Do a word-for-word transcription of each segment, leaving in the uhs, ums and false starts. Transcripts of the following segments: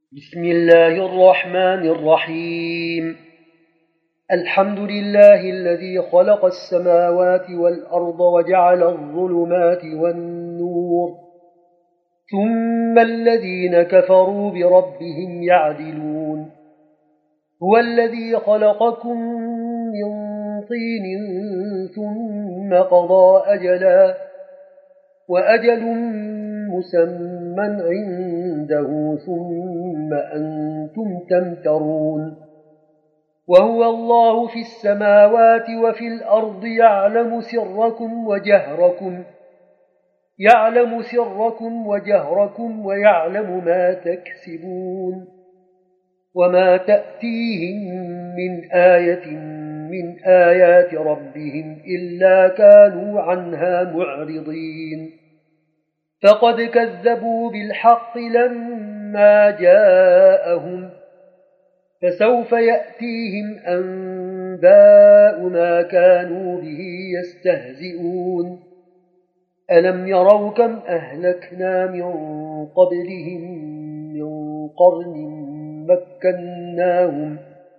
بسم الله الرحمن الرحيم. الحمد لله الذي خلق السماوات والأرض وجعل الظلمات والنور، ثم الذين كفروا بربهم يعدلون. هو الذي خلقكم من طين ثم قضى أجلا وأجل مسمى عنده ثم أنتم تمترون. وهو الله في السماوات وفي الأرض يعلم سركم وجهركم يعلم سركم وجهركم ويعلم ما تكسبون. وما تأتيهم من آية من آيات ربهم إلا كانوا عنها معرضين. فقد كذبوا بالحق لما جاءهم، فسوف يأتيهم أنباء ما كانوا به يستهزئون. ألم يروا كم أهلكنا من قبلهم من قرن مكناهم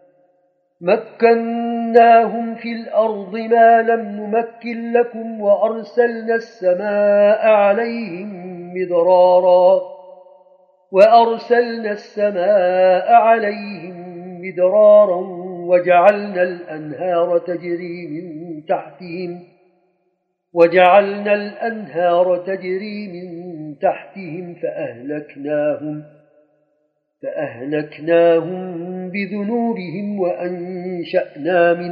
مكناهم في الأرض ما لم نمكن لكم وأرسلنا السماء عليهم مدرارا وأرسلنا السماء عليهم مدرارا وجعلنا الأنهار تجري من تحتهم وجعلنا الأنهار تجري من تحتهم فأهلكناهم فأهلكناهم بذنوبهم وأنشأنا من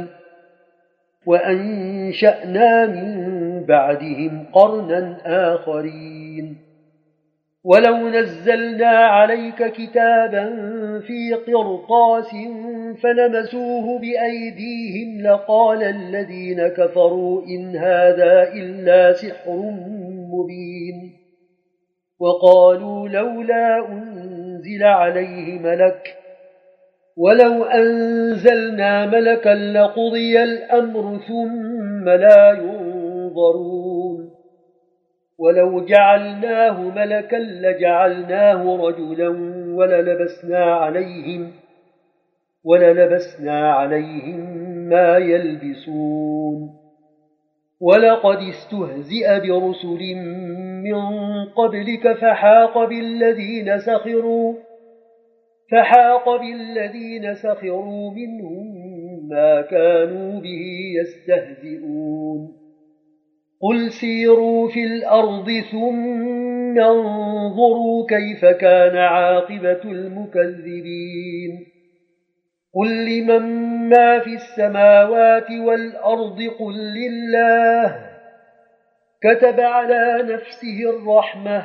وأنشأنا من بعدهم قرنا آخرين. ولو نزلنا عليك كتابا في قرطاس فلمسوه بأيديهم لقال الذين كفروا إن هذا إلا سحر مبين. وقالوا لولا أنزل عليه ملك ولو أنزلنا ملكا لقضي الأمر ثم لا ينظرون. ولو جعلناه ملكا لجعلناه رجلا وللبسنا عليهم وللبسنا عليهم ما يلبسون. ولقد استهزئ برسل من قبلك فحاق بالذين سخروا فحاق بالذين سخروا منهم ما كانوا به يستهزئون. قل سيروا في الأرض ثم انظروا كيف كان عاقبة المكذبين. قل لمن ما في السماوات والأرض قل لله كتب على نفسه الرحمة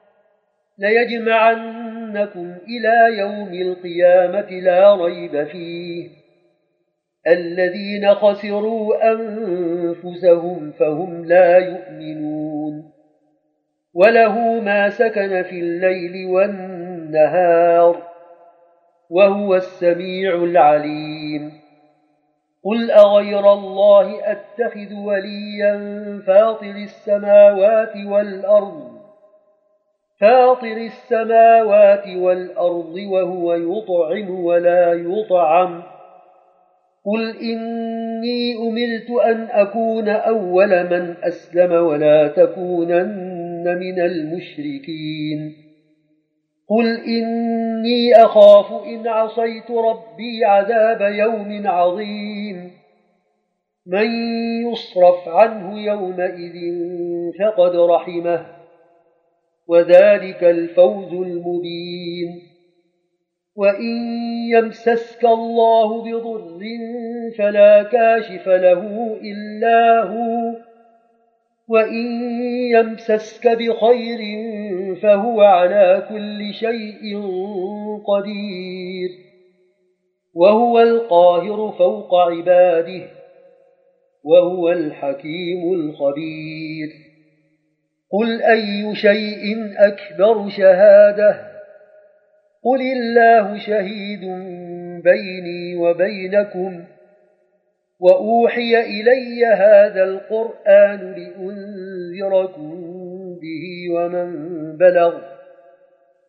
ليجمعنكم إلى يوم القيامة لا ريب فيه. الذين خسروا أنفسهم فهم لا يؤمنون. وله ما سكن في الليل والنهار وهو السميع العليم. قل أغير الله أتخذ وليا فاطر السماوات والأرض فاطر السماوات والأرض وهو يطعم ولا يطعم. قل إني أمرت أن أكون أول من أسلم ولا تكونن من المشركين. قل إني أخاف إن عصيت ربي عذاب يوم عظيم. من يصرف عنه يومئذ فقد رحمه وذلك الفوز المبين. وإن يمسسك الله بضر فلا كاشف له إلا هو وإن يمسسك بخير فهو على كل شيء قدير. وهو القاهر فوق عباده وهو الحكيم الخبير. قل أي شيء أكبر شهادة قل الله شهيد بيني وبينكم وأوحي إلي هذا القرآن لأنذركم به ومن بلغ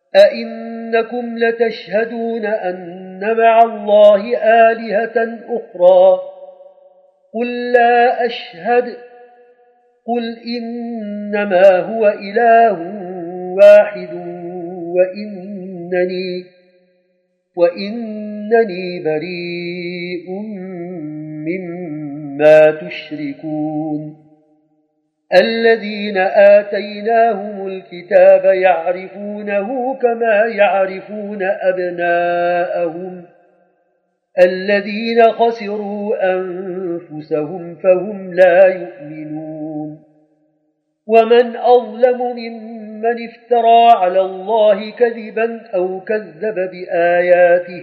أئنكم لتشهدون أن مع الله آلهة أخرى قل لا أشهد قل إنما هو إله واحد وإنني, وإنني بريء مما تشركون الذين آتيناهم الكتاب يعرفونه كما يعرفون أبناءهم الذين خسروا أنفسهم فهم لا يؤمنون ومن أظلم ممن افترى على الله كذبا أو كذب بآياته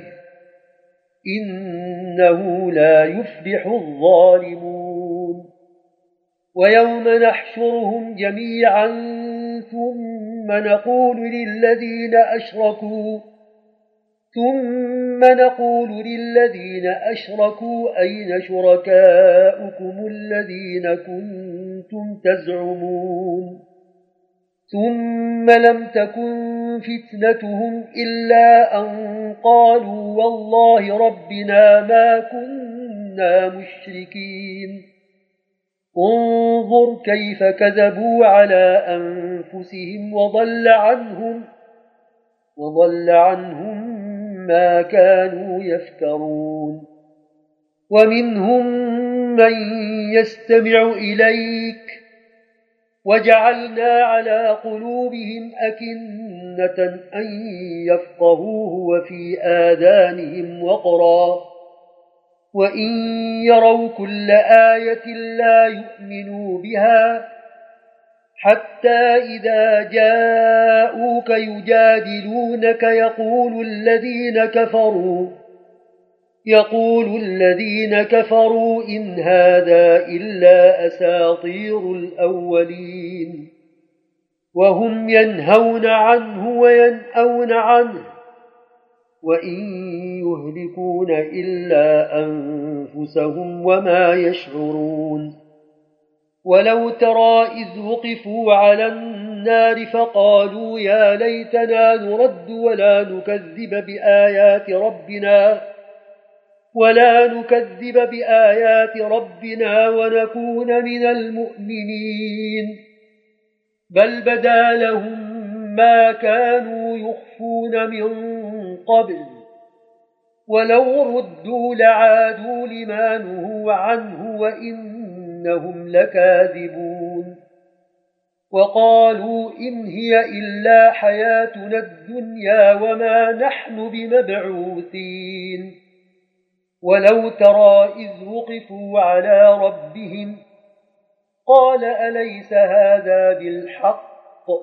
إنه لا يفلح الظالمون ويوم نحشرهم جميعا ثم نقول للذين أشركوا ثم نقول للذين أشركوا أين شركاؤكم الذين كنتم تزعمون ثم لم تكن فتنتهم إلا أن قالوا والله ربنا ما كنا مشركين انظر كيف كذبوا على أنفسهم وضل عنهم وضل عنهم ما كانوا يفترون ومنهم من يستمع إليك وجعلنا على قلوبهم أكنة أن يفقهوه وفي آذانهم وقرا وإن يروا كل آية لا يؤمنوا بها حتى إذا جاءوك يجادلونك يقول الذين كفروا يقول الذين كفروا إن هذا إلا أساطير الأولين وهم ينهون عنه وينأون عنه وإن يهلكون إلا أنفسهم وما يشعرون ولو ترى إذ وقفوا على النار فقالوا يا ليتنا نرد ولا نكذب بآيات ربنا ولا نكذب بآيات ربنا ونكون من المؤمنين بل بدا لهم ما كانوا يخفون من قبل ولو ردوا لعادوا لما نهوا عنه وإنهم لكاذبون وقالوا إن هي إلا حياتنا الدنيا وما نحن بمبعوثين ولو ترى إذ وقفوا على ربهم قال أليس هذا بالحق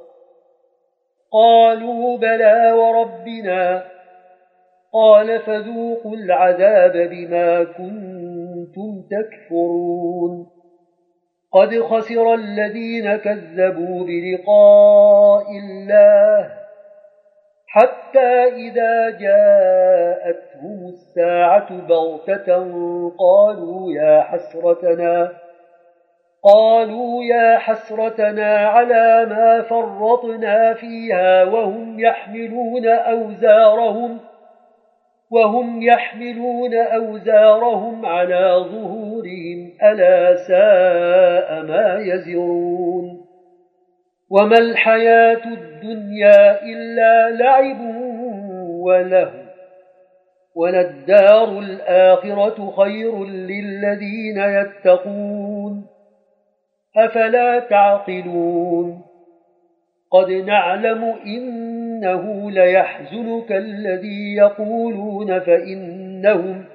قالوا بلى وربنا قال فذوقوا العذاب بما كنتم تكفرون قد خسر الذين كذبوا بلقاء الله حتى إذا جاءتهم الساعة بغتة قالوا يا حسرتنا قالوا يا حسرتنا على ما فرطنا فيها وهم يحملون أوزارهم وهم يحملون أوزارهم على ظهورهم ألا ساء ما يزرون وما الحياة الدنيا إلا لعب وله وللدار الآخرة خير للذين يتقون أفلا تعقلون قد نعلم إنه ليحزنك الذي يقولون فإنهم,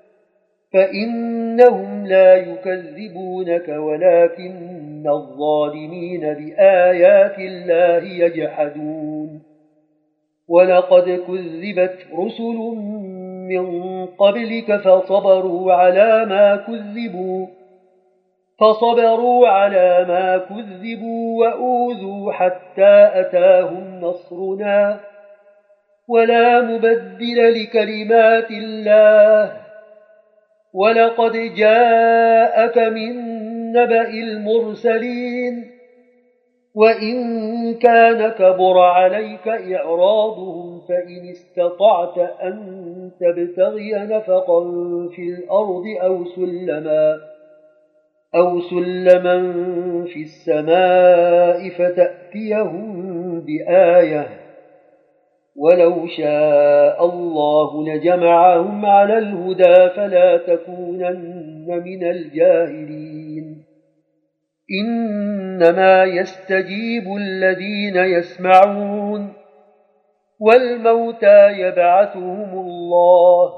فإنهم لا يكذبونك ولكن الظالمين بآيات الله يجحدون ولقد كذبت رسل من قبلك فصبروا على ما كذبوا فصبروا على ما كذبوا وأوذوا حتى أتاهم نصرنا ولا مبدل لكلمات الله ولقد جاءك من نبأ المرسلين وإن كان كبر عليك إعراضهم فإن استطعت أن تبتغي نفقا في الأرض أو سلما أو سلما في السماء فتأتيهم بآية ولو شاء الله لجمعهم على الهدى فلا تكونن من الجاهلين إنما يستجيب الذين يسمعون والموتى يبعثهم الله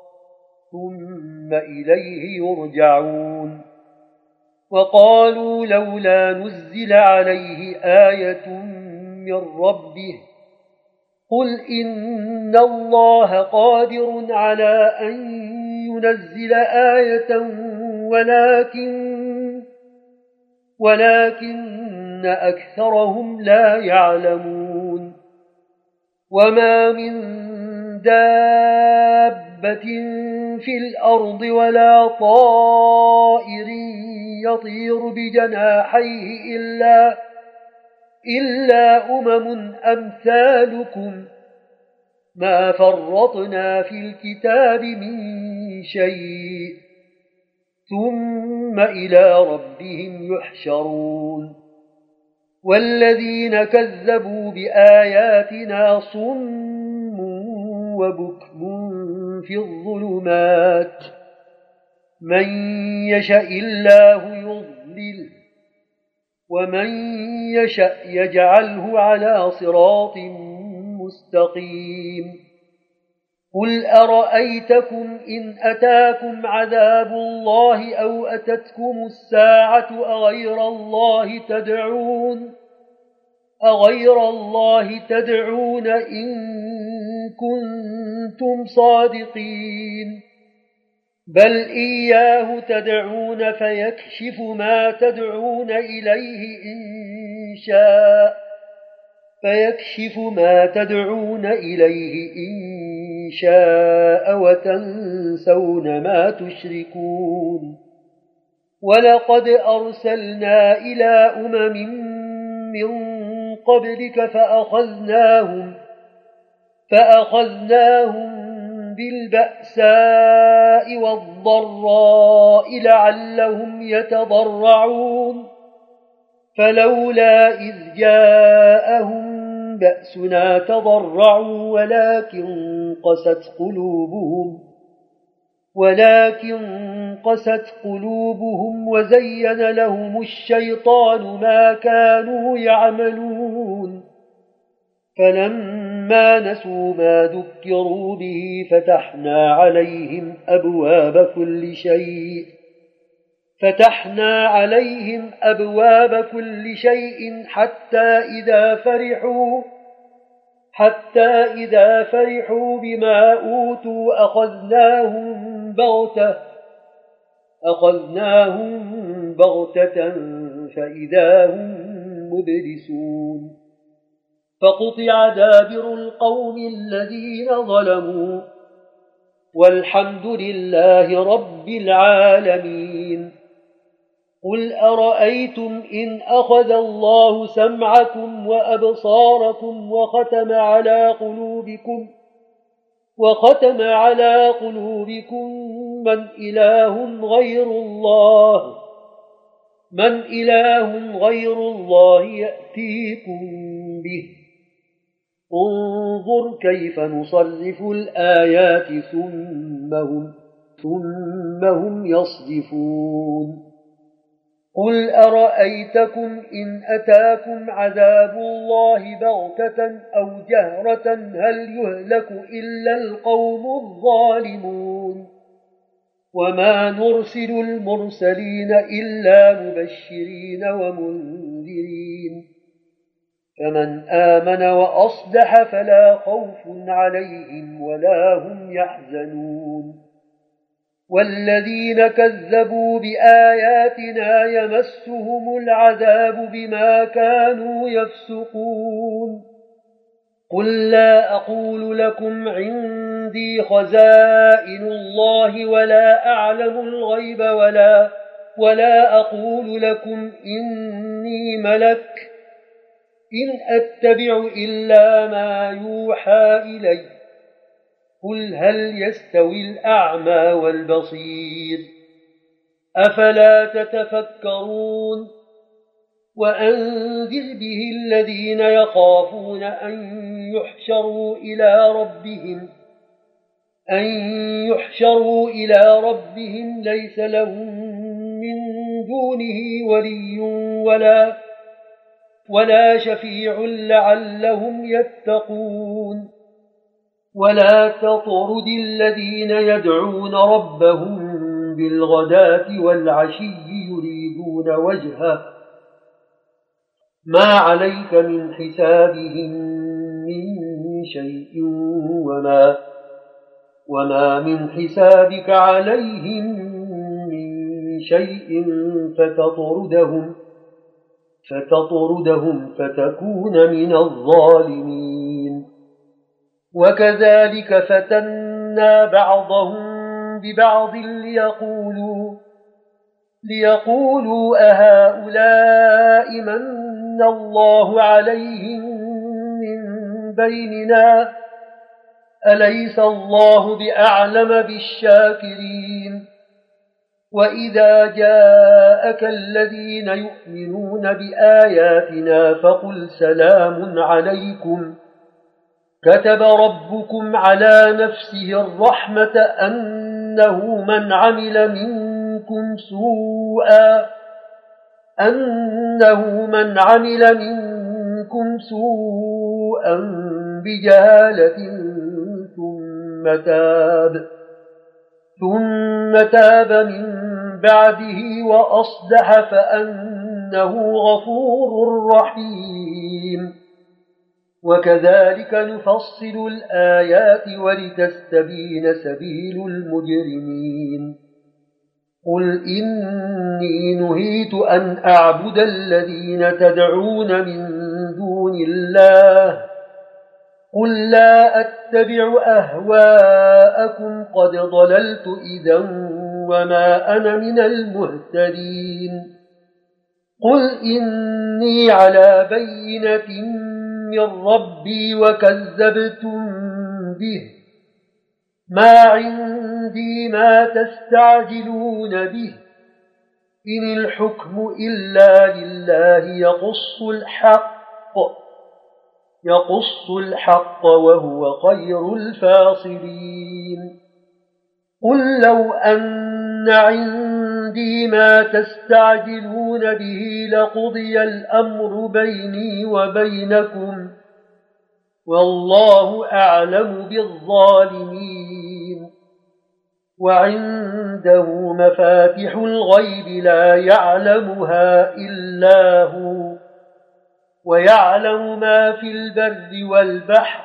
ثم إليه يرجعون وقالوا لولا نزل عليه آية من ربه قل إن الله قادر على أن ينزل آية ولكن ولكن أكثرهم لا يعلمون وما من دابة في الأرض ولا طائر يطير بجناحيه إلا, إلا أمم أمثالكم ما فرطنا في الكتاب من شيء ثم إلى ربهم يحشرون والذين كذبوا بآياتنا صم وبكم في الظلمات من يشاء الله يضلل ومن يشاء يجعله على صراط مستقيم قل أرأيتكم إن أتاكم عذاب الله أو أتتكم الساعة أغير الله تدعون أغير الله تدعون إن كنتم صادقين بل إياه تدعون فيكشف ما تدعون إليه إن شاء فيكشف ما تدعون إليه إن شاء وتنسون ما تشركون ولقد أرسلنا إلى أمم من قبلك فأخذناهم فأخذناهم بالبأساء والضراء لعلهم يتضرعون فلولا إذ جاءهم بأسنا تضرعوا ولكن قست قلوبهم ولكن قست قلوبهم وزين لهم الشيطان ما كانوا يعملون فلما نسوا ما ذكروا به فتحنا عليهم أبواب كل شيء فتحنا عليهم أبواب كل شيء حتى إذا فرحوا حتى إذا فرحوا بما أوتوا أخذناهم بغتة أخذناهم بغتة فإذا هم مبلسون فقطع دابر القوم الذين ظلموا والحمد لله رب العالمين قل أرأيتم إن أخذ الله سمعكم وأبصاركم وختم على قلوبكم وختم على قلوبكم من إله غير الله من إله غير الله يأتيكم به انظر كيف نصرف الآيات ثم هم, ثم هم يصدفون قل أرأيتكم إن أتاكم عذاب الله بغتة أو جهرة هل يهلك إلا القوم الظالمون وما نرسل المرسلين إلا مبشرين ومنذرين فمن آمن وأصلح فلا خوف عليهم ولا هم يحزنون والذين كذبوا بآياتنا يمسهم العذاب بما كانوا يفسقون قل لا أقول لكم عندي خزائن الله ولا أعلم الغيب ولا, ولا أقول لكم إني ملك إن أتبع إلا ما يوحى إلي قل هل يستوي الأعمى والبصير أفلا تتفكرون وأنذر به الذين يخافون أن يحشروا إلى ربهم أن يحشروا إلى ربهم ليس لهم من دونه ولي ولا ولا شفيع لعلهم يتقون ولا تطرد الذين يدعون ربهم بالغداة والعشي يريدون وجهه ما عليك من حسابهم من شيء وما وما من حسابك عليهم من شيء فتطردهم فتطردهم فتكون من الظالمين وكذلك فتنا بعضهم ببعض ليقولوا ليقولوا أهؤلاء من الله عليهم من بيننا أليس الله بأعلم بالشاكرين وإذا جاءك الذين يؤمنون بآياتنا فقل سلام عليكم كتب ربكم على نفسه الرحمة أنه من عمل منكم سوءا أنه من عمل منكم سوءا بجهالة ثم تاب ثم تاب من بعده وأصلح فأنه غفور رحيم وكذلك نفصل الآيات ولتستبين سبيل المجرمين قل إني نهيت أن أعبد الذين تدعون من دون الله قل لا أتبع أهواءكم قد ضللت إذا وما أنا من المهتدين قل إني على بينة من ربي وكذبتم به ما عندي ما تستعجلون به إن الحكم إلا لله يقص الحق يقص الحق وهو خير الفاصلين قل لو أن عندي ما تستعجلون به لقضي الأمر بيني وبينكم والله أعلم بالظالمين وعنده مفاتح الغيب لا يعلمها إلا هو ويعلم ما في البر والبحر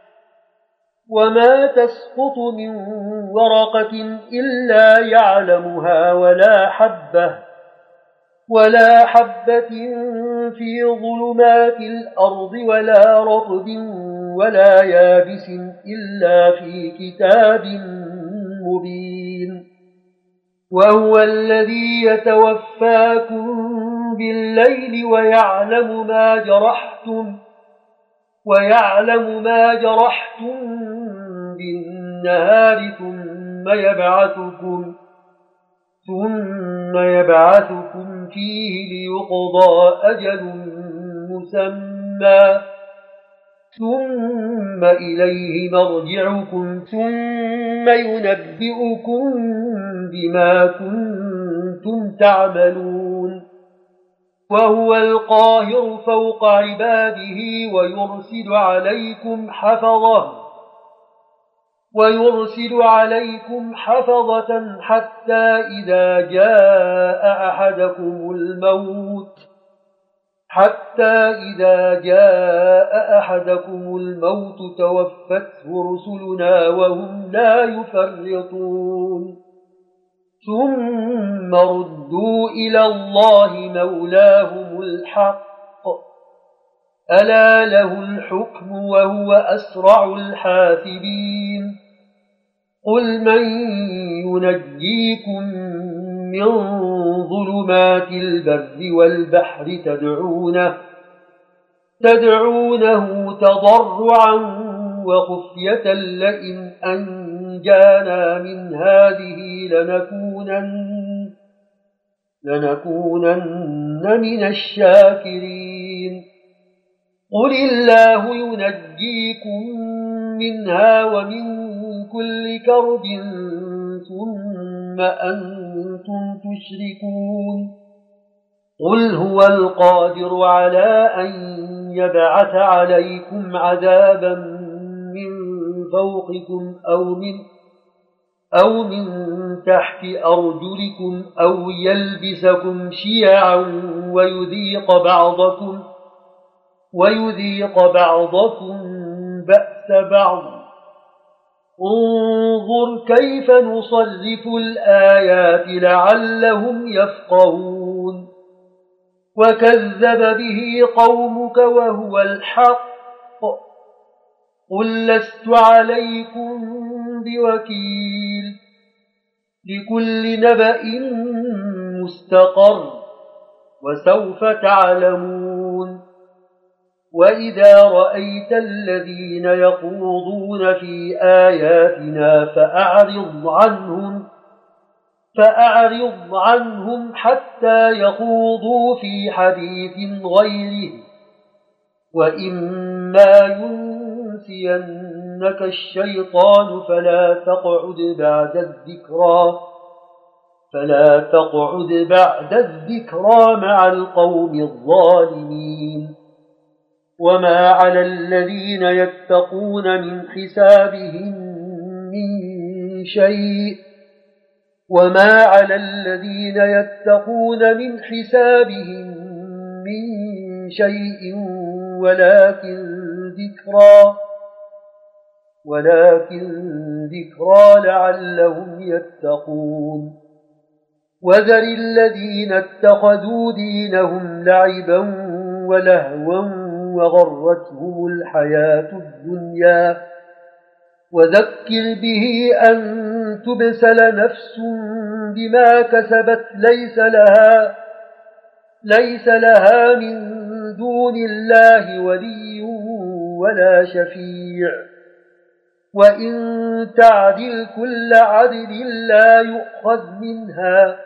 وما تسقط من ورقة إلا يعلمها ولا حبة ولا حبة في ظلمات الأرض ولا رطب ولا يابس إلا في كتاب مبين وهو الذي يتوفاكم بالليل ويعلم ما جرحتم ويعلم ما جرحتم بالنهار ثم يبعثكم ثم يبعثكم فيه ليقضى أجل مسمى ثم إليه مرجعكم ثم ينبئكم بما كنتم تعملون وهو القاهر فوق عباده ويرسل عليكم حفظة ويرسل عليكم حفظة حتى إذا جاء أحدكم الموت حتى إذا جاء أحدكم الموت توفته رسلنا وهم لا يفرطون ثم ردوا إلى الله مولاهم الحق ألا له الحكم وهو أسرع الحاسبين قل من ينجيكم من ظلمات البر والبحر تدعونه تدعونه تضرعا وخفية لئن أنجانا من هذه لنكونن, لنكونن من الشاكرين قل الله ينجيكم منها ومن كل كرب ثم أنتم تشركون قل هو القادر على أن يبعث عليكم عذابا من فوقكم أو من, أو من تحت أرجلكم أو يلبسكم شيعا ويذيق بعضكم, ويذيق بعضكم بأس بعض انظر كيف نصرف الآيات لعلهم يفقهون وكذب به قومك وهو الحق قل لست عليكم بوكيل لكل نبأ مستقر وسوف تعلمون وإذا رأيت الذين يخوضون في آياتنا فأعرض عنهم فأعرض عنهم حتى يخوضوا في حديث غيره وإما ينسينك الشيطان فلا تقعد بعد الذكرى فلا تقعد بعد الذكرى مع القوم الظالمين وما على الذين يتقون من حسابهم من شيء وما على الذين يتقون من حسابهم من شيء ولكن ذكرى ولكن ذكرى لعلهم يتقون وذر الذين اتخذوا دينهم لعبا ولهوا وغرتهم الحياة الدنيا وذكر به أن تبسل نفس بما كسبت ليس لها, ليس لها من دون الله ولي ولا شفيع وإن تعدل كل عدل لا يؤخذ منها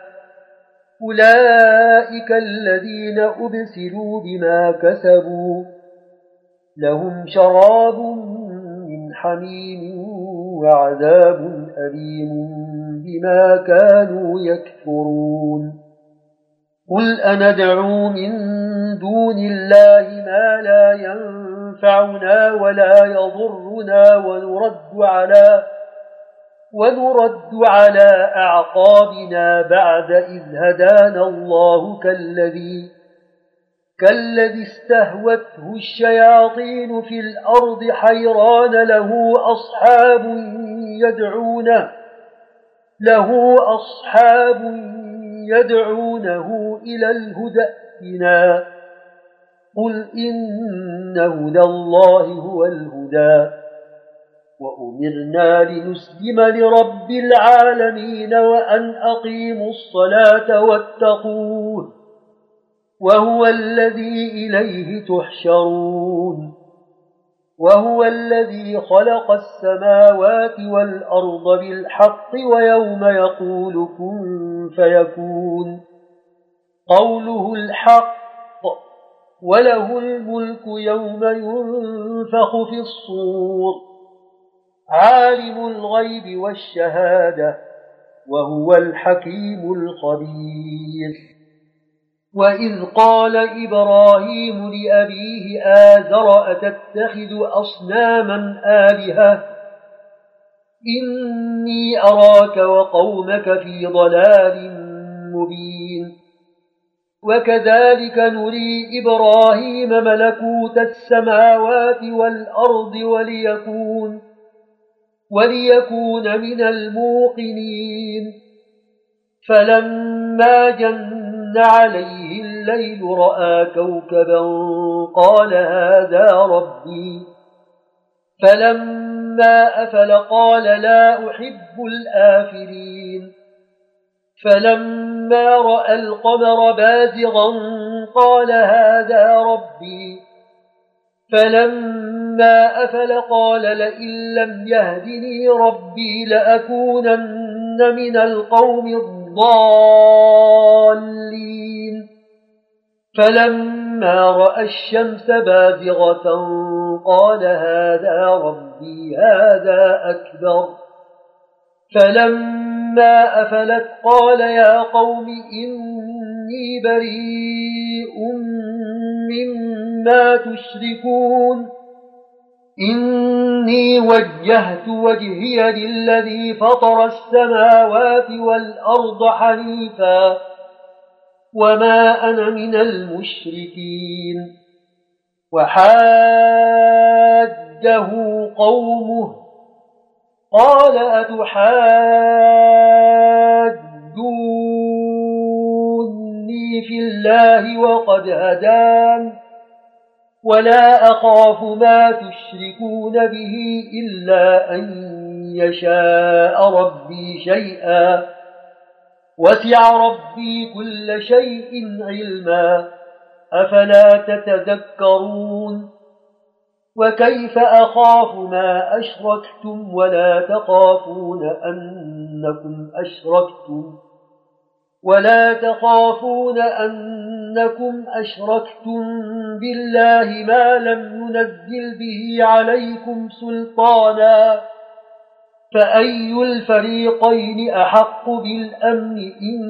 أولئك الذين أبسلوا بما كسبوا لهم شراب من حميم وعذاب أليم بما كانوا يكفرون قل أندعو من دون الله ما لا ينفعنا ولا يضرنا ونرد على ونرد على أعقابنا بعد إذ هدانا الله كالذي كالذي استهوته الشياطين في الأرض حيران له أصحاب يدعونه له أصحاب يدعونه إلى الهدى ائتنا قل إن هدى الله هو الهدى وأمرنا لنسلم لرب العالمين وأن أقيموا الصلاة واتقوه وهو الذي إليه تحشرون وهو الذي خلق السماوات والأرض بالحق ويوم يقول كن فيكون قوله الحق وله الملك يوم ينفخ في الصور عالم الغيب والشهادة وهو الحكيم الخبير وإذ قال إبراهيم لأبيه آزر أتتخذ أصناما آلهة إني أراك وقومك في ضلال مبين وكذلك نري إبراهيم ملكوت السماوات والأرض وليكون وليكون من الموقنين فلما جن عليه الليل رأى كوكبا قال هذا ربي فلما أفل قال لا أحب الآفلين فلما رأى القمر بازغا قال هذا ربي فلما أفل قال لئن لم يهدني ربي لأكونن من القوم الضالين فلما رأى الشمس بازغة قال هذا ربي هذا أكبر فلما أفلت قال يا قوم إني بريء مما تشركون إني وجهت وجهي للذي فطر السماوات والأرض حنيفا وما أنا من المشركين وحاجه قومه قال أتحاجوني في الله وقد هدان ولا أخاف ما تشركون به إلا أن يشاء ربي شيئا وسع ربي كل شيء علما أفلا تتذكرون وكيف أخاف ما أشركتم ولا تخافون أنكم أشركتم ولا تخافون أنكم أشركتم بالله ما لم ينزل به عليكم سلطانا فأي الفريقين أحق بالأمن إن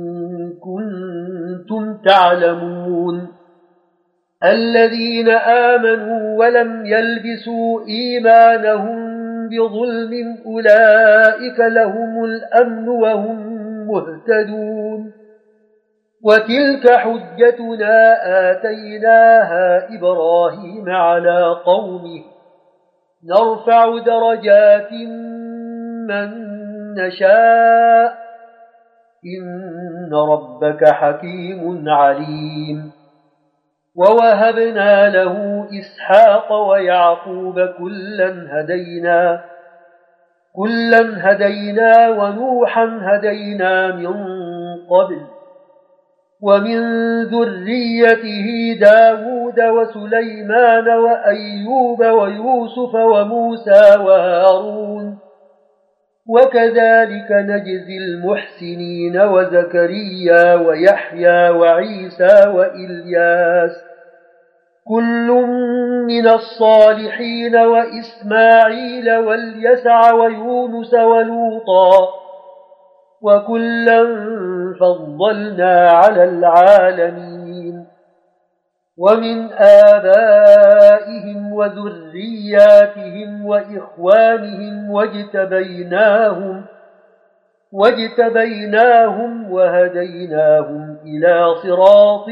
كنتم تعلمون الذين آمنوا ولم يلبسوا إيمانهم بظلم أولئك لهم الأمن وهم مهتدون وتلك حجتنا آتيناها إبراهيم على قومه نرفع درجات من نشاء إن ربك حكيم عليم ووهبنا له إسحاق ويعقوب كلا هدينا كلا هدينا ونوحا هدينا من قبل ومن ذريته داود وسليمان وأيوب ويوسف وموسى وهارون وكذلك نجزي المحسنين وزكريا ويحيى وعيسى وإلياس كل من الصالحين وإسماعيل واليسع ويونس ولوطا وكلا فضلنا على العالمين ومن آبائهم وذرياتهم وإخوانهم واجتبيناهم واجتبيناهم وهديناهم إلى صراط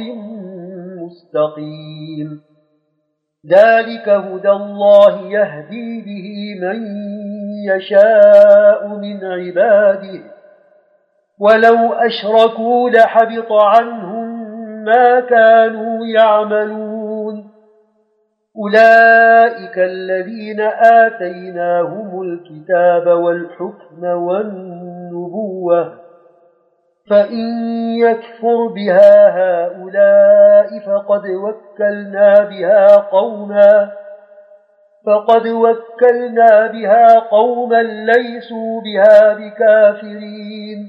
مستقيم ذلك هدى الله يهدي به من يشاء من عباده ولو أشركوا لحبط عنهم ما كانوا يعملون أولئك الذين آتيناهم الكتاب والحكم والنبوة فإن يكفر بها هؤلاء فقد وكلنا بها قوما فقد وكلنا بها قوما ليسوا بها بكافرين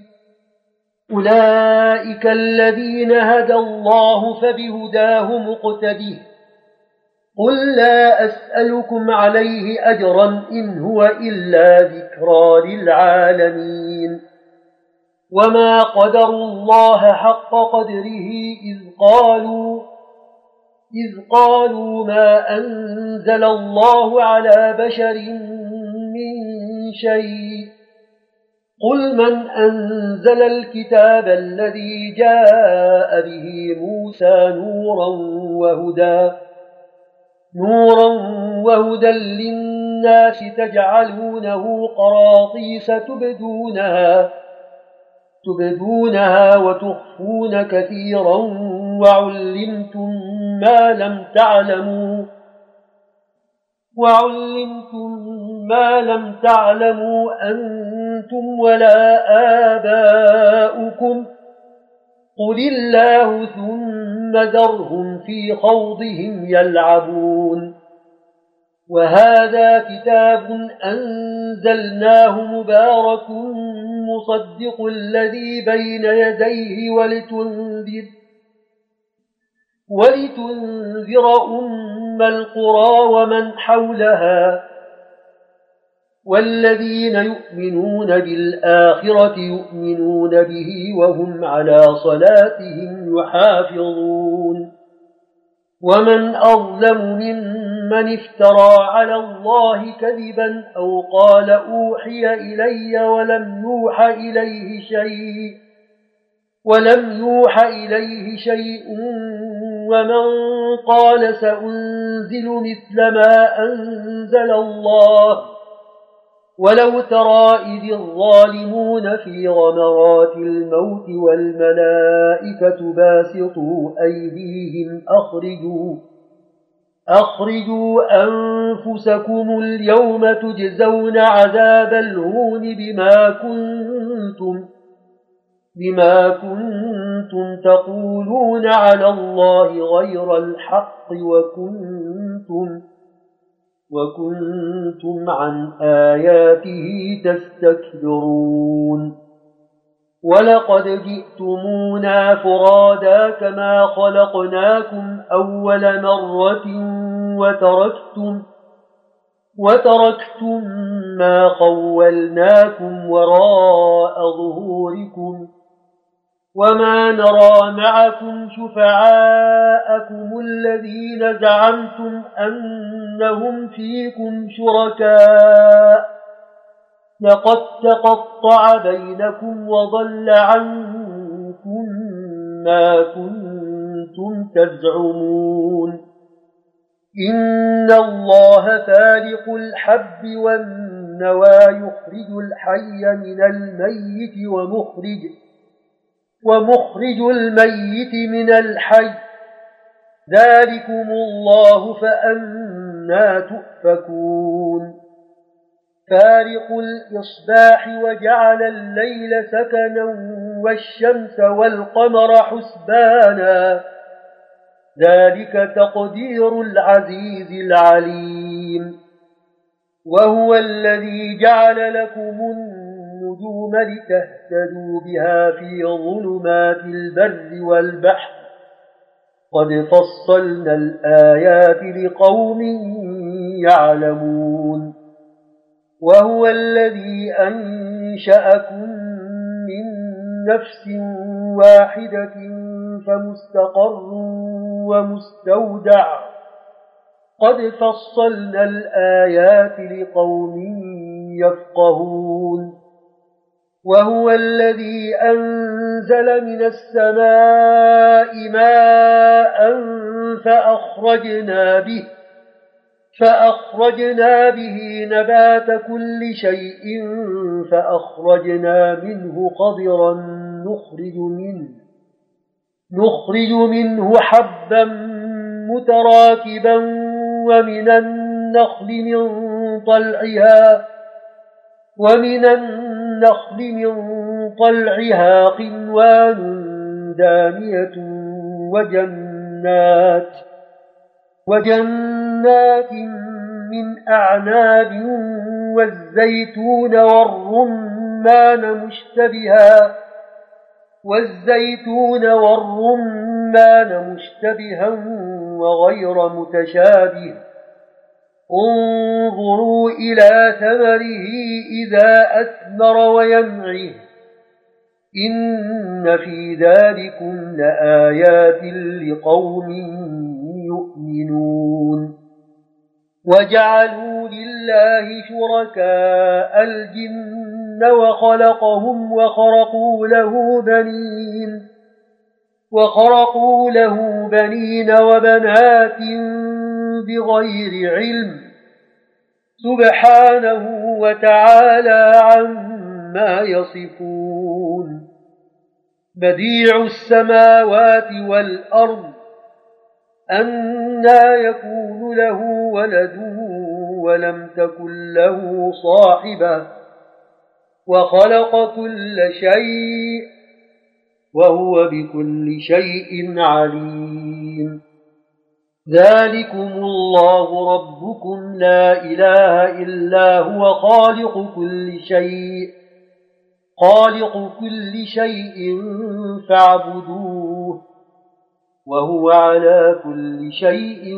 أولئك الذين هدى الله فبهداه مقتده قل لا أسألكم عليه أجرا إن هو إلا ذكرى للعالمين وما قدروا الله حق قدره إذ قالوا إذ قالوا ما أنزل الله على بشر من شيء قل من أنزل الكتاب الذي جاء به موسى نورا وهدى نورا وهدى للناس تجعلونه قراطيس تبدونها تبدونها وتخفون كثيرا وعلمتم ما لم تعلموا وعلمتم ما لم تعلموا أنتم ولا آباؤكم قل الله ثم ذرهم في خوضهم يلعبون وهذا كتاب أنزلناه مبارك مصدق الذي بين يديه ولتنذر ولتنذر أم القرى ومن حولها والذين يؤمنون بالآخرة يؤمنون به وهم على صلاتهم يحافظون ومن أظلم ممن افترى على الله كذبا أو قال أوحي إلي ولم يوح إليه شيء ولم يوح إليه شيء ومن قال سأنزل مثل ما أنزل الله ولو ترى إذ الظالمون في غمرات الموت والملائكة باسطوا أيديهم أخرجوا أخرجوا أنفسكم اليوم تجزون عذاب الهون بما كنتم بما كنتم تقولون على الله غير الحق وكنتم وكنتم عن آياته تستكبرون ولقد جئتمونا فرادا كما خلقناكم أول مرة وتركتم وتركتم ما خولناكم وراء ظهوركم وما نرى معكم شفعاءكم الذين زعمتم أنهم فيكم شركاء لقد تقطع بينكم وضل عنكم ما كنتم تزعمون إن الله فالق الحب والنوى يخرج الحي من الميت ومخرج ومخرج الميت من الحي ذلكم الله فأنى تؤفكون فارق الإصباح وجعل الليل سكنا والشمس والقمر حسبانا ذلك تقدير العزيز العليم وهو الذي جعل لكم النجوم لتهتدوا بها في ظلمات البر والبحر قد فصلنا الآيات لقوم يعلمون وهو الذي أنشأكم من نفس واحدة فمستقر ومستودع قد فصلنا الآيات لقوم يفقهون وهو الذي أنزل من السماء ماء فأخرجنا به فأخرجنا به نبات كل شيء فأخرجنا منه خضرا نخرج منه نخرج منه حبا متراكبا ومن النخل من طلعها ومن النخل من طلعها قنوان دانية وجنات وجنات من أعناب والزيتون والرمان مشتبها والزيتون والرمان مشتبها وغير متشابه انظروا إلى ثمره إذا أثمر وينعه إن في ذلكم لآيات لقوم يؤمنون وجعلوا لله شركاء الجن وخلقهم وخرقوا له بنين وخرقوا له بنين وبنات بغير علم سبحانه وتعالى عما يصفون بديع السماوات والأرض أنى يكون له ولد ولم تكن له صاحبة وخلق كل شيء وهو بكل شيء عليم ذلكم الله ربكم لا إله إلا هو خالق كل شيء خالق كل شيء فاعبدوه وهو على كل شيء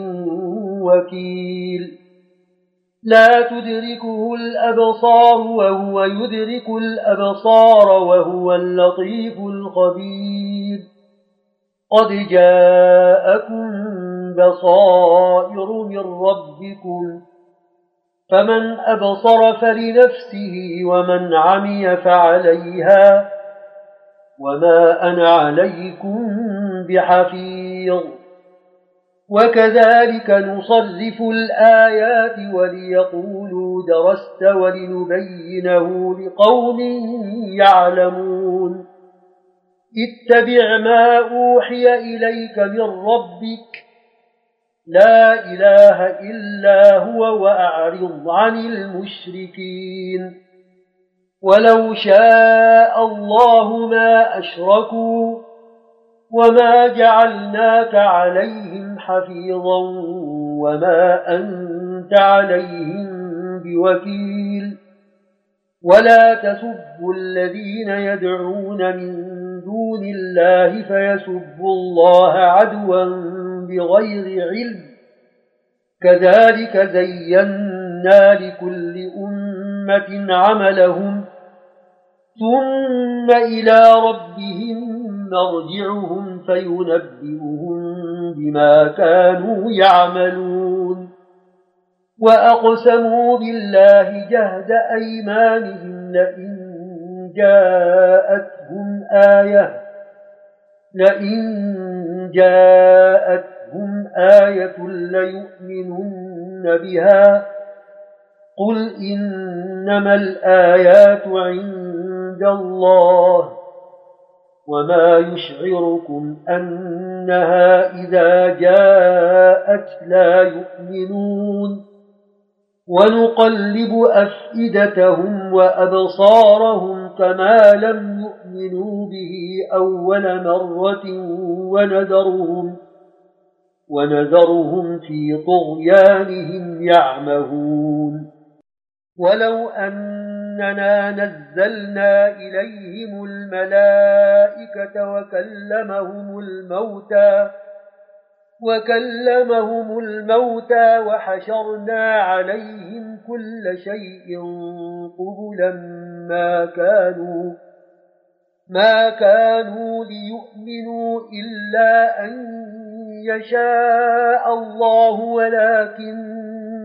وكيل لا تدركه الأبصار وهو يدرك الأبصار وهو اللطيف الخبير قد جاءكم بصائر من ربكم فمن أبصر فلنفسه ومن عمي فعليها وما أنا عليكم بحفيظ وكذلك نصرف الآيات وليقولوا درست ولنبينه لقوم يعلمون اتبع ما أوحي إليك من ربك لا إله إلا هو وأعرض عن المشركين ولو شاء الله ما أشركوا وما جعلناك عليهم حفيظا وما أنت عليهم بوكيل ولا تسبوا الذين يدعون من دون الله فيسبوا الله عدوا بغير علم كذلك زينا لكل أمة عملهم ثم إلى ربهم مرجعهم فينبئهم بما كانوا يعملون وأقسموا بالله جهد أيمانهم لئن جاءتهم آية لئن جاءتهم آية ليؤمنن بها قل إنما الآيات عند الله وما يشعركم أنها إذا جاءت لا يؤمنون ونقلب أفئدتهم وأبصارهم كما لم يؤمنوا به أول مرة ونذرهم, ونذرهم في طغيانهم يعمهون ولو أننا نزلنا إليهم الملائكة وكلمهم الموتى وكلمهم الموتى وحشرنا عليهم كل شيء قبلا ما كانوا ما كانوا ليؤمنوا إلا أن يشاء الله ولكن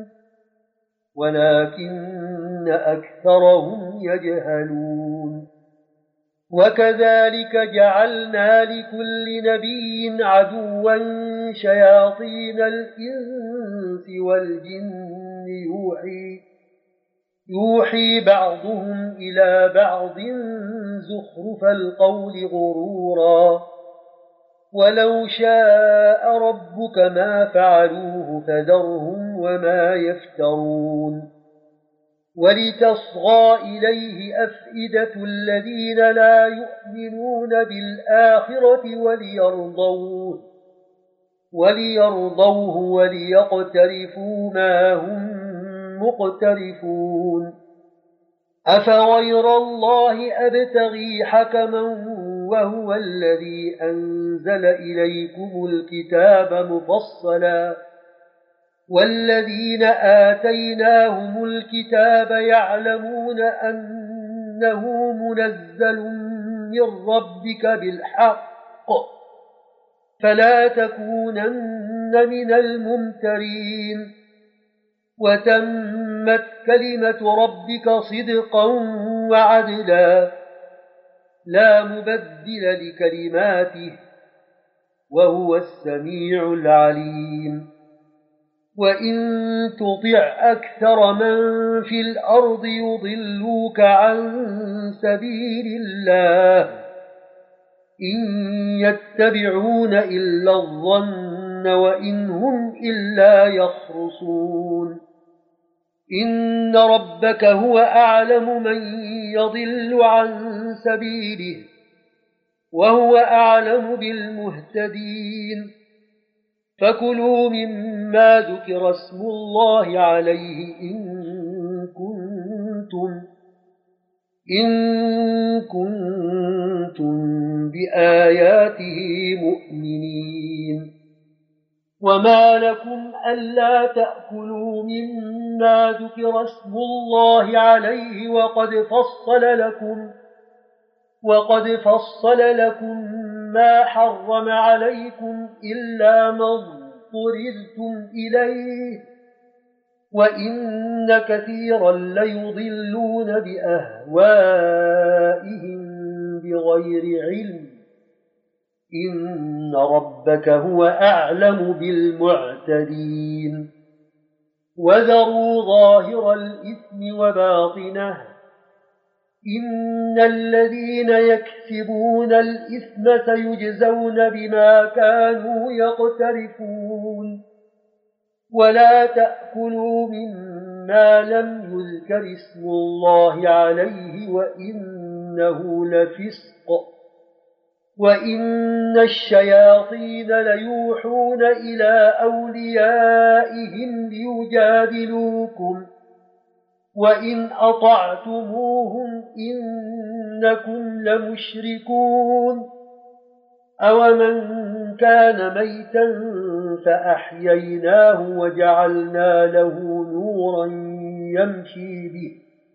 ولكن أكثرهم يجهلون وكذلك جعلنا لكل نبي عدوا شياطين الإنس والجن يوحي, يوحي بعضهم إلى بعض زخرف القول غرورا ولو شاء ربك ما فعلوه فذرهم وما يفترون ولتصغى إليه أفئدة الذين لا يؤمنون بالآخرة وليرضوه, وليرضوه وليقترفوا ما هم مقترفون أفغير الله أبتغي حكما وهو الذي أنزل إليكم الكتاب مفصلا والذين آتيناهم الكتاب يعلمون أنه منزل من ربك بالحق فلا تكونن من الممترين وتمت كلمة ربك صدقا وعدلا لا مبدل لكلماته وهو السميع العليم وإن تطع أكثر من في الأرض يضلوك عن سبيل الله إن يتبعون إلا الظن وإن هم إلا يخرصون إن ربك هو أعلم من يضل عن سبيله وهو أعلم بالمهتدين فكلوا مما ذكر اسم الله عليه إن كنتم إن كنتم بآياته مؤمنين وما لكم ألا تأكلوا مما ذكر اسم الله عليه وقد فصل لكم وقد فصل لكم ما حرم عليكم إلا ما اضطررتم إليه وإن كثيرا ليضلون بأهوائهم بغير علم إن ربك هو أعلم بالمعتدين وذروا ظاهر الإثم وباطنه إن الذين يكسبون الإثم سيجزون بما كانوا يقترفون ولا تأكلوا مما لم يذكر اسم الله عليه وإنه لفسق وإن الشياطين ليوحون إلى أوليائهم ليجادلوكم وإن أطعتموهم إنكم لمشركون أومن كان ميتا فأحييناه وجعلنا له نورا يمشي به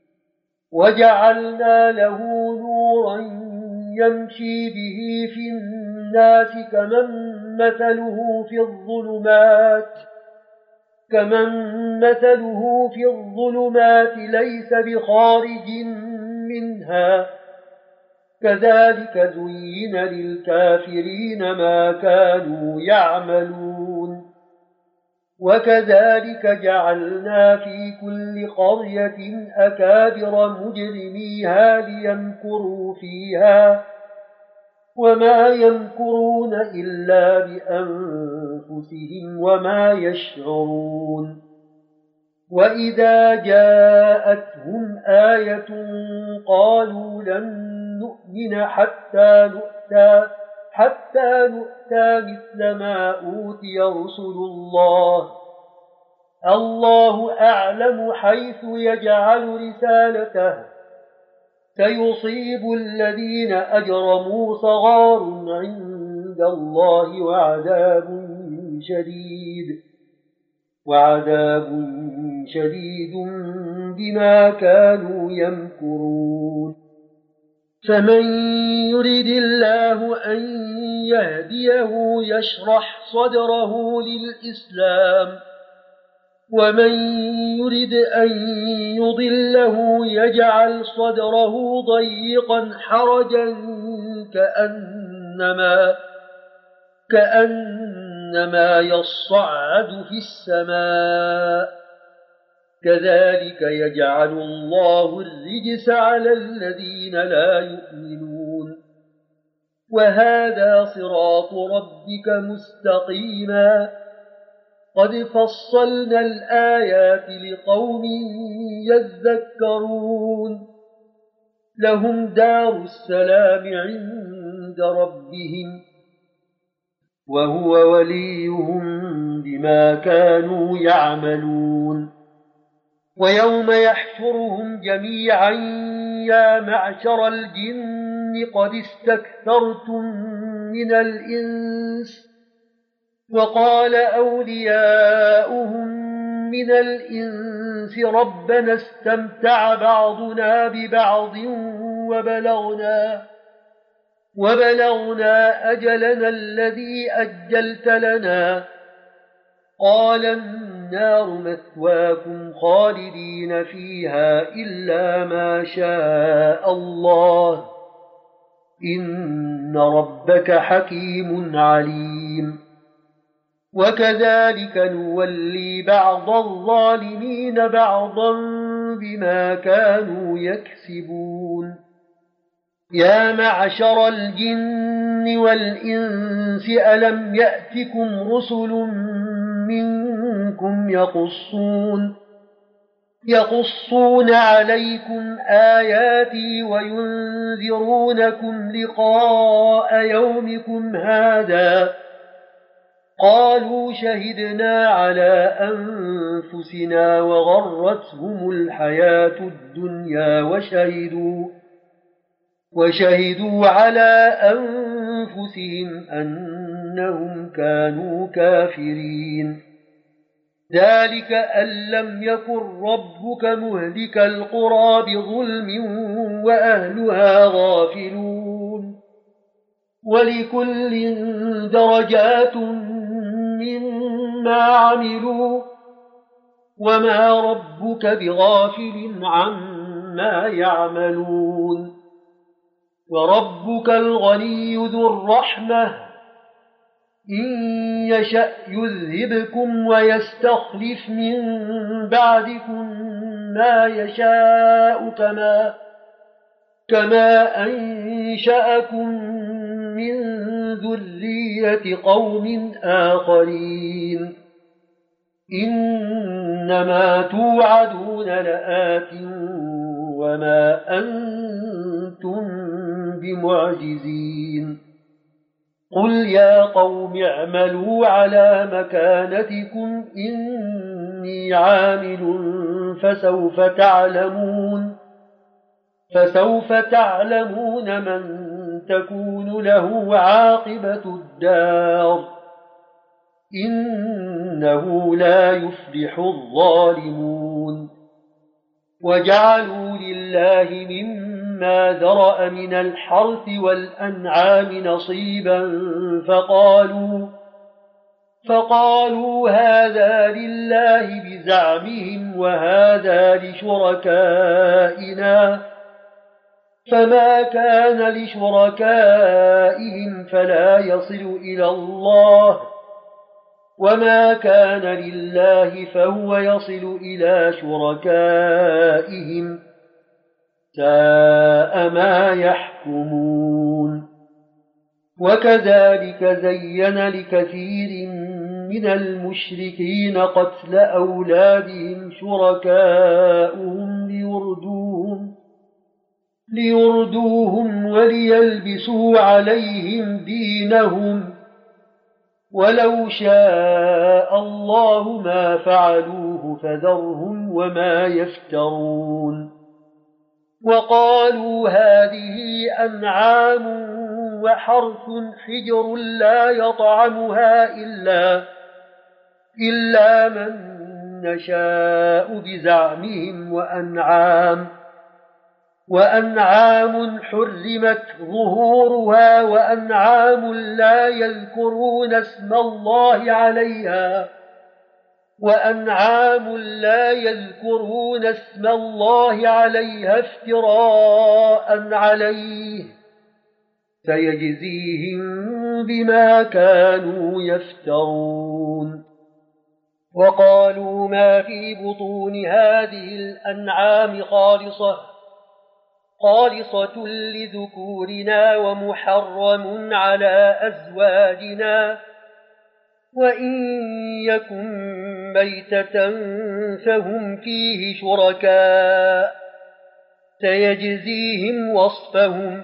وجعلنا له نورا يمشي به في الناس كمن مثله في الظلمات كمن مثله في الظلمات ليس بخارج منها كذلك زين للكافرين ما كانوا يعملون وكذلك جعلنا في كل قرية أكابر مجرميها ليمكروا فيها وما يمكرون إلا بأنفسهم وما يشعرون وإذا جاءتهم آية قالوا لن نؤمن حتى نؤتى حتى نؤتى مثل ما أوتي رسل الله الله أعلم حيث يجعل رسالته سيصيب الذين أجرموا صغار عند الله وعذاب شديد وعذاب شديد بما كانوا يمكرون فمن يرد الله أن يهديه يشرح صدره للإسلام ومن يرد أن يضله يجعل صدره ضيقا حرجا كأنما كأنما يصعد في السماء كذلك يجعل الله الرجس على الذين لا يؤمنون وهذا صراط ربك مستقيما قد فصلنا الآيات لقوم يذكرون لهم دار السلام عند ربهم وهو وليهم بما كانوا يعملون ويوم يحشرهم جميعا يا معشر الجن قد استكثرتم من الإنس وقال أولياؤهم من الإنس ربنا استمتع بعضنا ببعض وبلغنا وبلغنا أجلنا الذي أجلت لنا قال النار مثواكم خالدين فيها إلا ما شاء الله إن ربك حكيم عليم وكذلك نولي بعض الظالمين بعضا بما كانوا يكسبون يا معشر الجن والإنس ألم يأتكم رسل منكم يقصون يقصون عليكم آياتي وينذرونكم لقاء يومكم هذا قالوا شهدنا على أنفسنا وغرتهم الحياة الدنيا وشهدوا, وشهدوا على أنفسهم أنهم كانوا كافرين. ذلك أن لم يكن ربك مهلك القرى بظلم وأهلها غافلون. ولكل درجات مما عملوا وما ربك بغافل عما يعملون. وربك الغني ذو الرحمة إن يشأ يذهبكم ويستخلف من بعدكم ما يشاء كما, كما أنشأكم من ذرية قوم آخرين. إنما توعدون لآت وما أنتم بمعجزين. قل يا قوم اعملوا على مكانتكم إني عامل فسوف تعلمون, فسوف تعلمون من تكون له عاقبة الدار. إنه لا يفلح الظالمون. وجعلوا لله مما ذرأ من الحرث والأنعام نصيبا فقالوا, فقالوا هذا لله بزعمهم وهذا لشركائنا, فما كان لشركائهم فلا يصل إلى الله, وما كان لله فهو يصل إلى شركائهم. ساء ما يحكمون. وكذلك زين لكثير من المشركين قتل أولادهم شركاؤهم ليردوهم, ليردوهم وليلبسوا عليهم دينهم, ولو شاء الله ما فعلوه فذرهم وما يفترون. وقالوا هذه أنعام وحرث حجر لا يطعمها إلا, إلا من نشاء بزعمهم وأنعام, وأنعام حرمت ظهورها وأنعام لا يذكرون اسم الله عليها, وأنعام لا يذكرون اسم الله عليها افتراء عليه, سيجزيهم بما كانوا يفترون. وقالوا ما في بطون هذه الأنعام خالصة, خالصة لذكورنا ومحرم على أزواجنا, وإن يكن ميتة فهم فيه شركاء, سيجزيهم وصفهم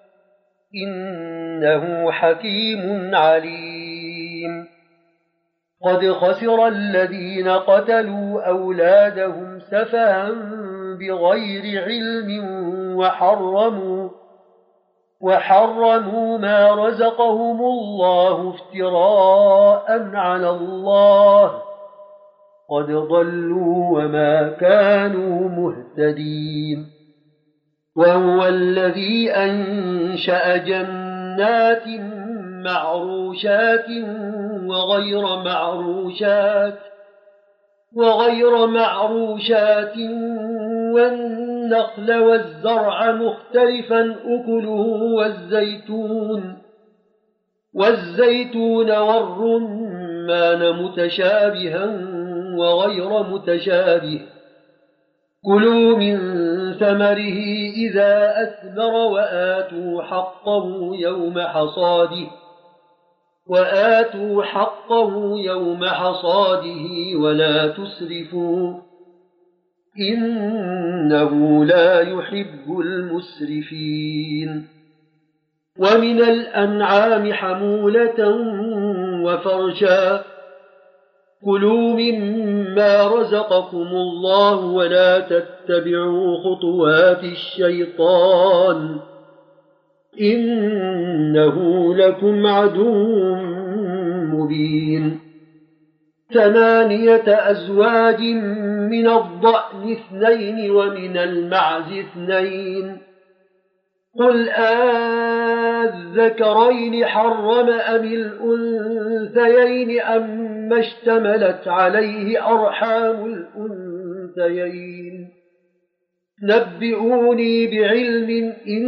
إنه حكيم عليم. قد خسر الذين قتلوا أولادهم سفها بغير علم وحرموا, وحرموا ما رزقهم الله افتراء على الله, قد ضلوا وما كانوا مهتدين. وهو الذي أنشأ جنات معروشات وغير معروشات, وغير معروشات والنخل والزرع مختلفا أكله والزيتون, والزيتون والرمان متشابها وغير متشابه, كلوا من ثمره إذا أثمر وآتوا حقه يوم حصاده, وآتوا حقه يوم حصاده ولا تسرفوا إنه لا يحب المسرفين. ومن الأنعام حمولة وفرشا كلوا مما رزقكم الله ولا تتبعوا خطوات الشيطان إنه لكم عدو مبين ثمانية أزواج من الضأن اثنين ومن المعز اثنين قل آذكرين حرم أم الأنثيين أم اشتملت عليه أرحام الأنثيين نبئوني بعلم إن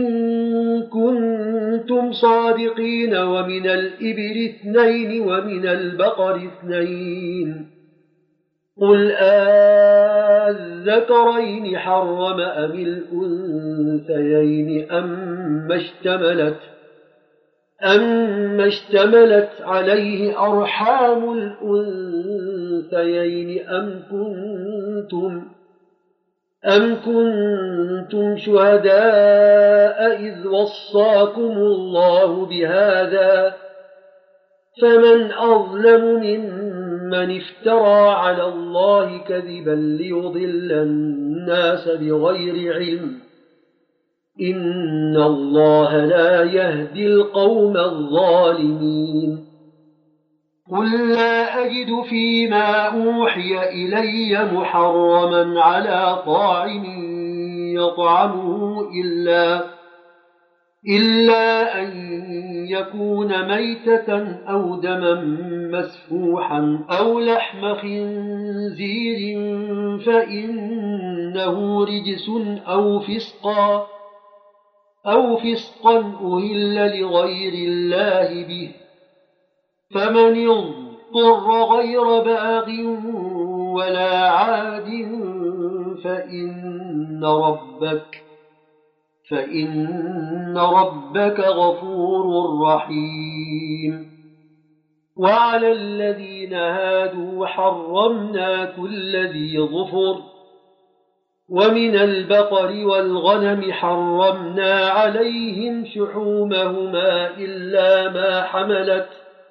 كنتم صادقين ومن الإبل اثنين ومن البقر اثنين قل آذكرين حرم أم الأنثيين أم اشتملت أم اشتملت عليه أرحام الأنثيين أم كنتم أم كنتم شهداء إذ وصاكم الله بهذا فمن أظلم ممن افترى على الله كذبا ليضل الناس بغير علم إن الله لا يهدي القوم الظالمين قل لا أجد فيما أوحي إلي محرما على طاعم يطعمه إلا, إلا أن يكون ميتة أو دما مسفوحا أو لحم خنزير فإنه رجس أو فسقا أو فسقا أهل لغير الله به فمن اضطر غير باغ ولا عاد فإن ربك فإن ربك غفور رحيم وعلى الذين هادوا حرمنا كل ذي ظفر ومن البقر والغنم حرمنا عليهم شحومهما إلا ما حملت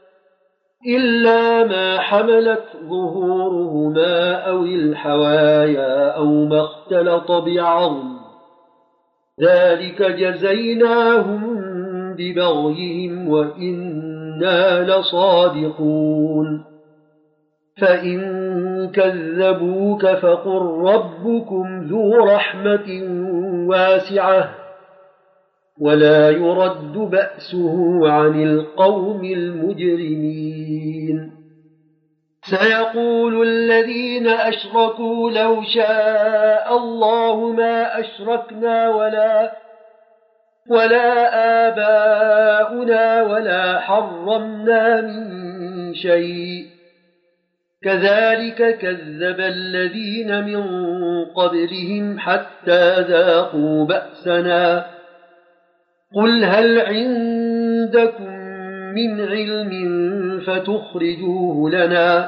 إلا ما حملت ظهورهما أو الحوايا أو ما اختلط بعظم ذلك جزيناهم ببغيهم وإنا لصادقون فإن كذبوك فقل ربكم ذو رحمة واسعة ولا يرد بأسه عن القوم المجرمين سيقول الذين أشركوا لو شاء الله ما أشركنا ولا ولا آباؤنا ولا حرمنا من شيء كذلك كذب الذين من قبلهم حتى ذاقوا بأسنا قل هل عندكم من علم فتخرجوه لنا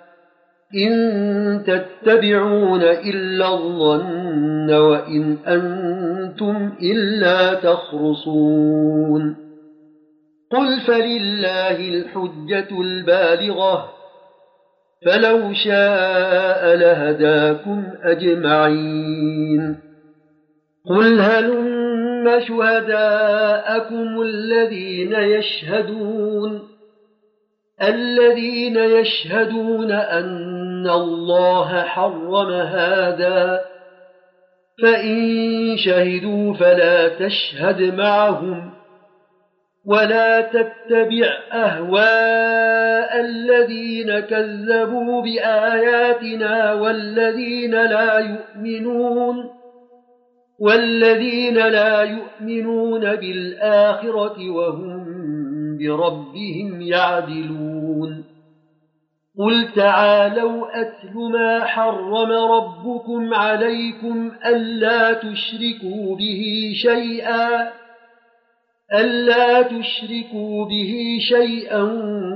إن تتبعون إلا الظن وإن أنتم إلا تخرصون قل فلله الحجة البالغة فلو شاء لهداكم أجمعين قل هلم شهداءكم الذين يشهدون الذين يشهدون أن الله حرم هذا فإن شهدوا فلا تشهد معهم ولا تتبع أهواء الذين كذبوا بآياتنا والذين لا يؤمنون والذين لا يؤمنون بالآخرة وهم بربهم يعدلون قل تعالوا أتل ما حرم ربكم عليكم ألا تشركوا به شيئا ألا تشركوا به شيئا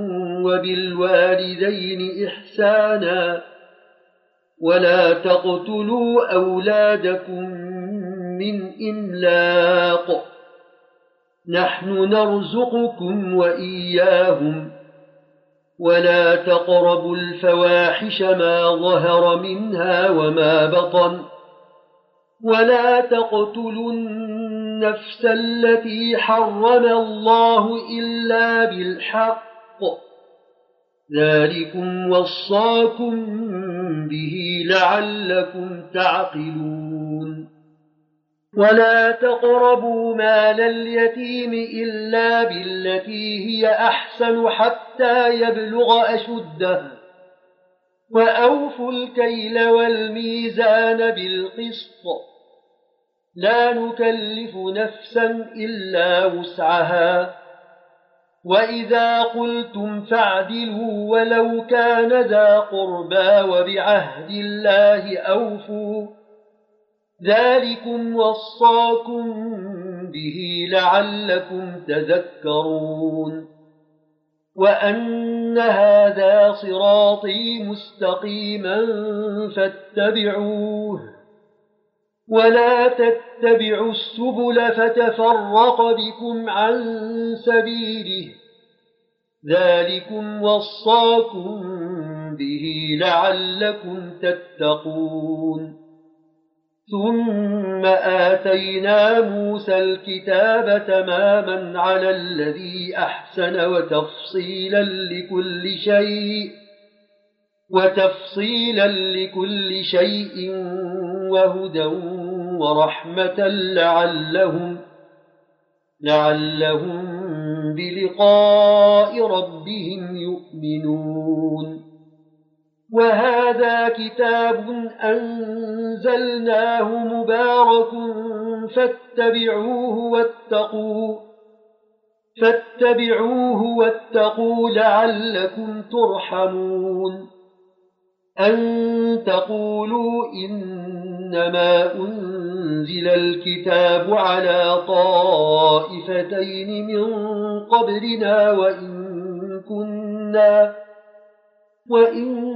وبالوالدين إحسانا ولا تقتلوا أولادكم من إملاق نحن نرزقكم وإياهم ولا تقربوا الفواحش ما ظهر منها وما بطن ولا تقتلوا النفس التي حرم الله إلا بالحق ذلكم وصاكم به لعلكم تعقلون ولا تقربوا مال اليتيم إلا بالتي هي أحسن حتى يبلغ أشده وأوفوا الكيل والميزان بالقسط لا نكلف نفسا إلا وسعها وإذا قلتم فاعدلوا ولو كان ذا قربى وبعهد الله أوفوا ذلكم وصاكم به لعلكم تذكرون وأن هذا صراطي مستقيما فاتبعوه ولا تتبعوا السبل فتفرق بكم عن سبيله ذلكم وصاكم به لعلكم تتقون ثم آتينا موسى الكتاب تماما على الذي أحسن وتفصيلا لكل شيء وتفصيلا لكل شيء وهدى ورحمة لعلهم لعلهم بلقاء ربهم يؤمنون وهذا كتاب أنزلناه مبارك فاتبعوه واتقوا فاتبعوه واتقوا لعلكم ترحمون أن تقولوا إنما أنزل الكتاب على طائفتين من قبلنا وإن كنا وإن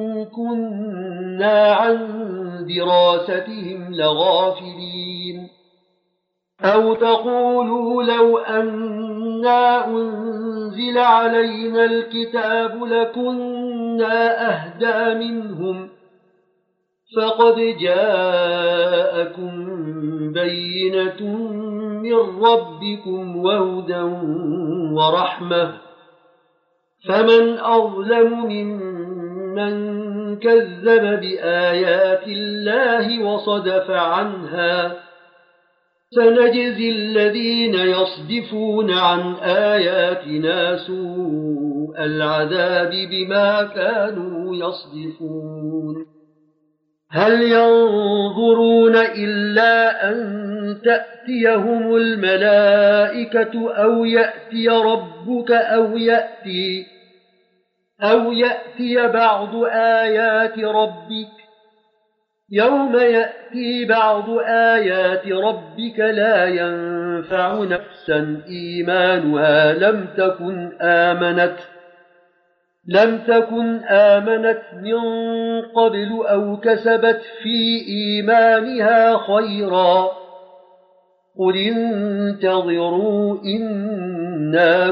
كنا عن دراستهم لغافلين أو تقولوا لو أنا أنزل علينا الكتاب لكنا أهدى منهم فقد جاءكم بينة من ربكم وهدى ورحمة فمن أظلم ممن كذب بآيات الله وصدف عنها سنجزي الذين يصدفون عن آياتنا سوء العذاب بما كانوا يصدفون هل ينظرون إلا أن تأتيهم الملائكة أو يأتي ربك أو يأتي أو يأتي بعض آيات ربك يوم يأتي بعض آيات ربك لا ينفع نفسا إيمانها لم تكن آمنت لم تكن آمنت من قبل أو كسبت في إيمانها خيرا قل انتظروا إنا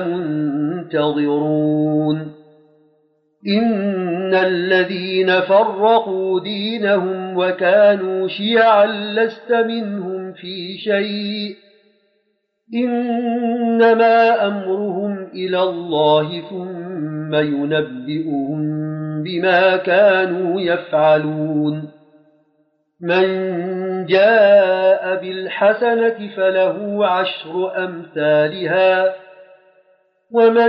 منتظرون إن الذين فرقوا دينهم وكانوا شيعا لست منهم في شيء إنما أمرهم إلى الله ثم ينبئهم بما كانوا يفعلون من جاء بالحسنة فله عشر أمثالها ومن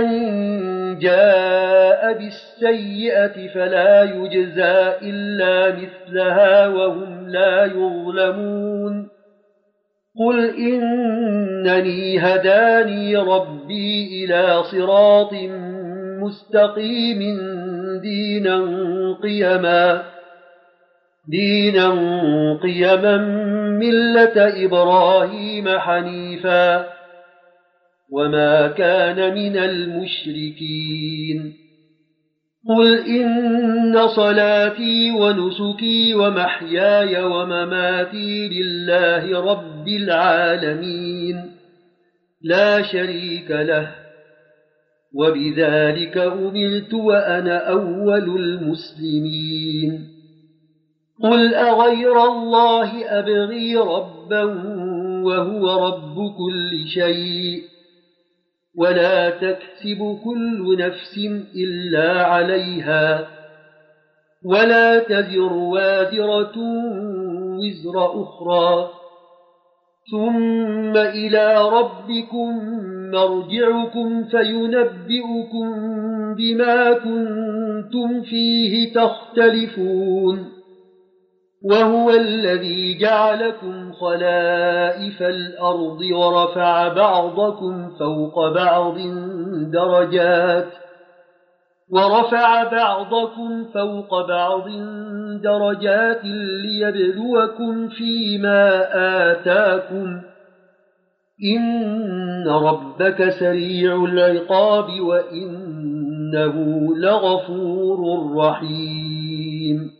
جاء بالسيئة فلا يجزى إلا مثلها وهم لا يظلمون قل إنني هداني ربي إلى صراط مستقيم دينا قيما دينا قيما ملة إبراهيم حنيفا وما كان من المشركين قل إن صلاتي ونسكي ومحياي ومماتي لله رب العالمين لا شريك له وبذلك أمرت وأنا أول المسلمين قل أغير الله أبغي ربا وهو رب كل شيء ولا تكسب كل نفس إلا عليها ولا تزر وازرة وزر أخرى ثم إلى ربكم مرجعكم فينبئكم بما كنتم فيه تختلفون وهو الذي جعلكم خلائف الأرض ورفع بعضكم فوق بعض درجات ورفع بعضكم فوق بعض درجات ليبلوكم فيما آتاكم إن ربك سريع العقاب وإنه لغفور رحيم